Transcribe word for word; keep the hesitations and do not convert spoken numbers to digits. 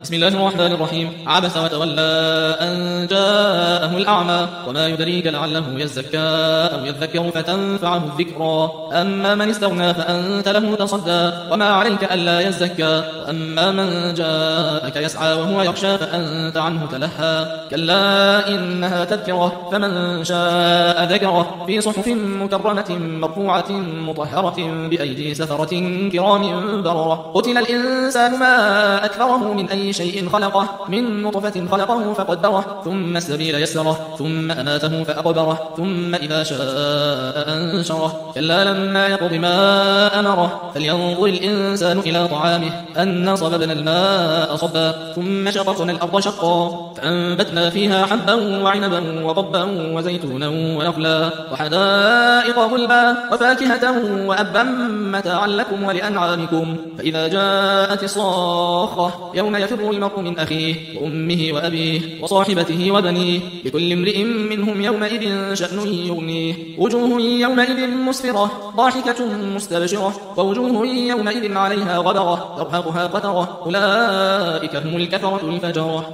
بسم الله الرحمن الرحيم. عبس وتولى أن جاءه الأعمى وما يدريك لعله يزكى أو يذكر فتنفعه الذكرى. أما من استغنى فأنت له تصدى وما عليك ألا يزكى. وأما من جاءك يسعى وهو يخشى فأنت عنه تلهى. كلا إنها تذكرة فمن شاء ذكره في صحف مكرمة مرفوعة مطهرة بأيدي سفرة كرام بررة. قتل الإنسان ما أكثره من أي شيء خلقه من نطفة خلقه فقدره ثم السبيل يسره ثم أماته فأقبره ثم إذا شاء أنشره. كلا لما يقض ما أمره فلينظر الإنسان إلى طعامه أنا صببنا الماء صبا ثم شققنا الأرض شقا فأنبتنا فيها حبا وعنبا وضبا وزيتونا ونخلا وحدائق غلبا وفاكهة وأبا متاعا لكم ولأنعامكم. فإذا جاءت الصاخة يوم يفر المرء من أخيه وأمه وأبيه وصاحبته وبنيه لكل امرئ منهم يومئذ شأن يغنيه. وجوه يومئذ مسفرة ضاحكة مستبشرة ووجوه يومئذ عليها غبرة ترهقها قترة أولئك هم الكفرة الفجرة.